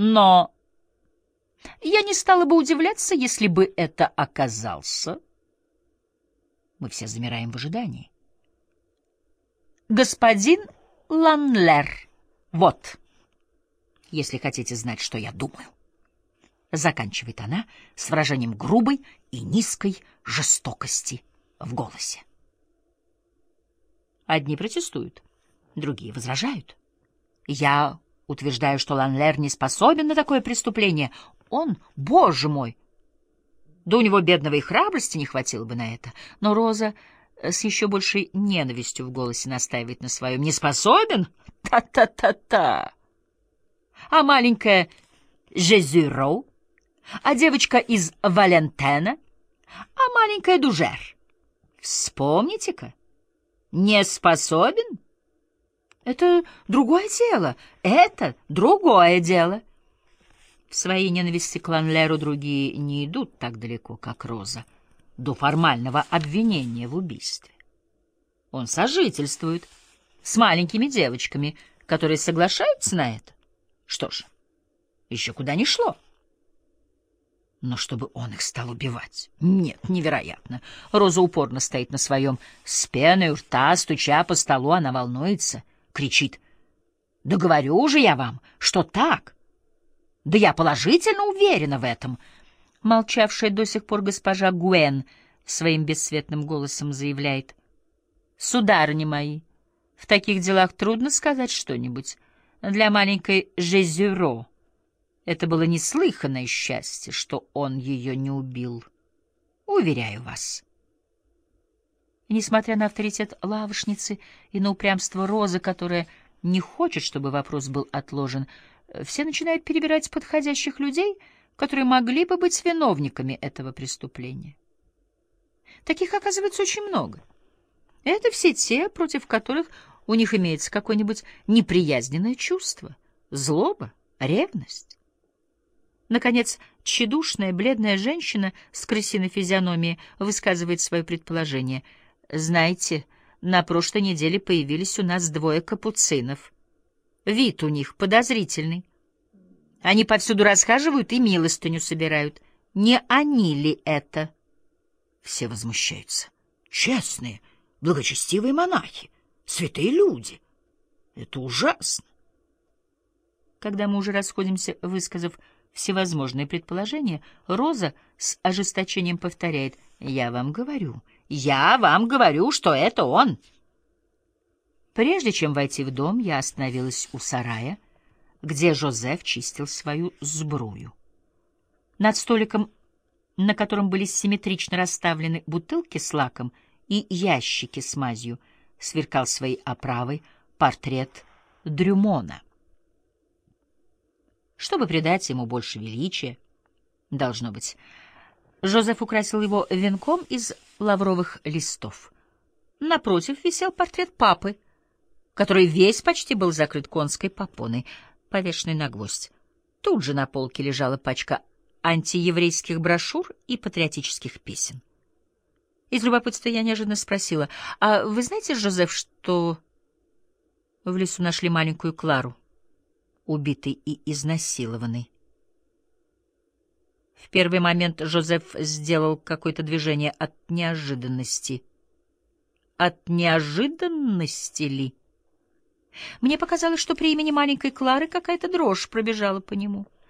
Но я не стала бы удивляться, если бы это оказался... Мы все замираем в ожидании. Господин Ланлер. Вот, если хотите знать, что я думаю. Заканчивает она с выражением грубой и низкой жестокости в голосе. Одни протестуют, другие возражают. Я утверждаю, что Ланлер не способен на такое преступление. Он, боже мой! Да у него, бедного, и храбрости не хватило бы на это. Но Роза с еще большей ненавистью в голосе настаивает на своем. Не способен? Та-та-та-та! А маленькая Жезюро? А девочка из Валентена? А маленькая Дужер? Вспомните-ка. Не способен? Это другое дело. Это другое дело. В своей ненависти к Ланлеру другие не идут так далеко, как Роза, до формального обвинения в убийстве. Он сожительствует с маленькими девочками, которые соглашаются на это. Что ж, еще куда ни шло. Но чтобы он их стал убивать? Нет, невероятно. Роза упорно стоит на своем. С пеной у рта, стуча по столу, она волнуется, кричит. «Да говорю же я вам, что так! Да я положительно уверена в этом!» Молчавшая до сих пор госпожа Гуэн своим бесцветным голосом заявляет. «Сударыни мои, в таких делах трудно сказать что-нибудь. Для маленькой Жезюро это было неслыханное счастье, что он ее не убил. Уверяю вас». Несмотря на авторитет лавочницы и на упрямство Розы, которая не хочет, чтобы вопрос был отложен, все начинают перебирать подходящих людей, которые могли бы быть виновниками этого преступления. Таких, оказывается, очень много. Это все те, против которых у них имеется какое-нибудь неприязненное чувство, злоба, ревность. Наконец, тщедушная, бледная женщина с крысиной физиономией высказывает свое предположение. «Знаете, на прошлой неделе появились у нас 2 капуцинов. Вид у них подозрительный. Они повсюду расхаживают и милостыню собирают. Не они ли это?» Все возмущаются. «Честные, благочестивые монахи, святые люди. Это ужасно!» Когда мы уже расходимся, высказав всевозможные предположения, Роза с ожесточением повторяет: я вам говорю, что это он!» Прежде чем войти в дом, я остановилась у сарая, где Жозеф чистил свою сбрую. Над столиком, на котором были симметрично расставлены бутылки с лаком и ящики с мазью, сверкал своей оправой портрет Дрюмона. Чтобы придать ему больше величия, должно быть, Жозеф украсил его венком из лавровых листов. Напротив висел портрет папы, который весь почти был закрыт конской попоной, повешенной на гвоздь. Тут же на полке лежала пачка антиеврейских брошюр и патриотических песен. Из любопытства я неожиданно спросила: «А вы знаете, Жозеф, что в лесу нашли маленькую Клару, убитой и изнасилованной?» В первый момент Жозеф сделал какое-то движение от неожиданности. От неожиданности ли? Мне показалось, что при имени маленькой Клары какая-то дрожь пробежала по нему.